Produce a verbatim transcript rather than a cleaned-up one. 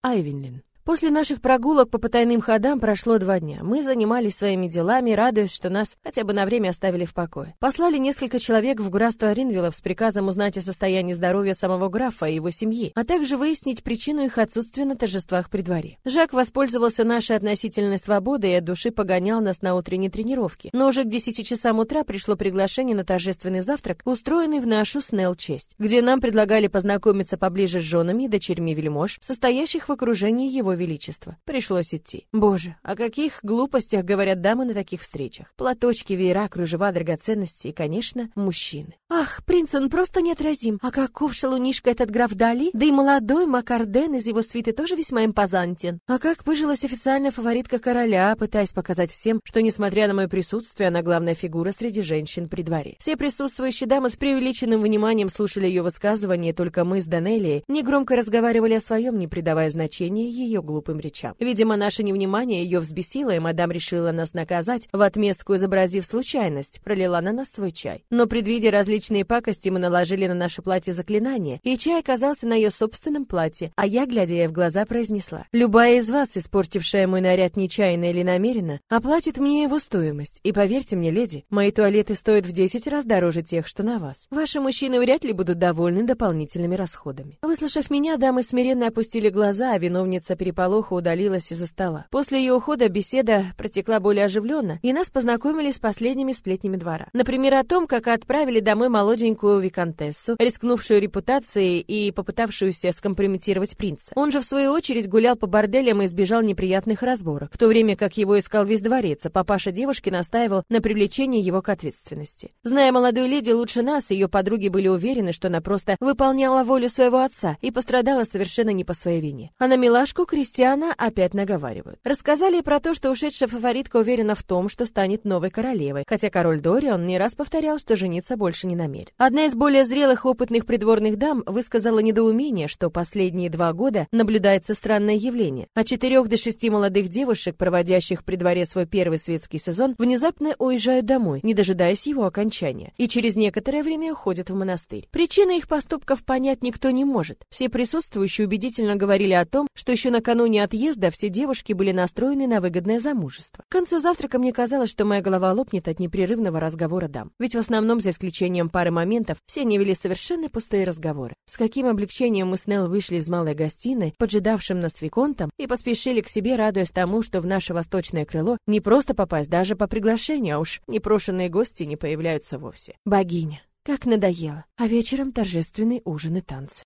Айвенлин. После наших прогулок по потайным ходам прошло два дня. Мы занимались своими делами, радуясь, что нас хотя бы на время оставили в покое. Послали несколько человек в графство Ринвиллов с приказом узнать о состоянии здоровья самого графа и его семьи, а также выяснить причину их отсутствия на торжествах при дворе. Жак воспользовался нашей относительной свободой и от души погонял нас на утренние тренировки. Но уже к десяти часам утра пришло приглашение на торжественный завтрак, устроенный в нашу с Нелл честь, где нам предлагали познакомиться поближе с женами и дочерьми вельмож, состоящих в окружении его величества. Пришлось идти. Боже, о каких глупостях говорят дамы на таких встречах. Платочки, веера, кружева, драгоценности и, конечно, мужчины. Ах, принц, он просто неотразим. А каков шалунишка этот граф Дали? Да и молодой Маккарден из его свиты тоже весьма импозантен. А как пыжилась официальная фаворитка короля, пытаясь показать всем, что, несмотря на мое присутствие, она главная фигура среди женщин при дворе. Все присутствующие дамы с преувеличенным вниманием слушали ее высказывания, только мы с Данелией негромко разговаривали о своем, не придавая значения ее глупым речам. Видимо, наше невнимание ее взбесило, и мадам решила нас наказать, в отместку изобразив случайность, пролила на нас свой чай. Но, предвидя различные пакости, мы наложили на наше платье заклинание, и чай оказался на ее собственном платье, а я, глядя ей в глаза, произнесла: «Любая из вас, испортившая мой наряд нечаянно или намеренно, оплатит мне его стоимость, и поверьте мне, леди, мои туалеты стоят в десять раз дороже тех, что на вас. Ваши мужчины вряд ли будут довольны дополнительными расходами». Выслушав меня, дамы смиренно опустили глаза, а виновница переполоха удалилась из-за стола. После ее ухода беседа протекла более оживленно, и нас познакомили с последними сплетнями двора. Например, о том, как отправили домой молоденькую виконтессу, рискнувшую репутацией и попытавшуюся скомпрометировать принца. Он же, в свою очередь, гулял по борделям и избежал неприятных разборок, в то время как его искал весь дворец, а папаша девушки настаивал на привлечении его к ответственности. Зная молодую леди лучше нас, ее подруги были уверены, что она просто выполняла волю своего отца и пострадала совершенно не по своей вине. А на милашку Кристиана опять наговаривают. Рассказали про то, что ушедшая фаворитка уверена в том, что станет новой королевой, хотя король Дориан не раз повторял, что жениться больше не намерен. Одна из более зрелых опытных придворных дам высказала недоумение, что последние два года наблюдается странное явление. От четырех до шести молодых девушек, проводящих при дворе свой первый светский сезон, внезапно уезжают домой, не дожидаясь его окончания, и через некоторое время уходят в монастырь. Причины их поступков понять никто не может. Все присутствующие убедительно говорили о том, что еще накануне отъезда все девушки были настроены на выгодное замужество. К концу завтрака мне казалось, что моя голова лопнет от непрерывного разговора дам. Ведь в основном, за исключением пары моментов, все они вели совершенно пустые разговоры. С каким облегчением мы с Нелл вышли из малой гостиной, поджидавшим нас виконтом, и поспешили к себе, радуясь тому, что в наше восточное крыло не просто попасть даже по приглашению, а уж непрошенные гости не появляются вовсе. Богиня, как надоело. А вечером торжественный ужин и танцы.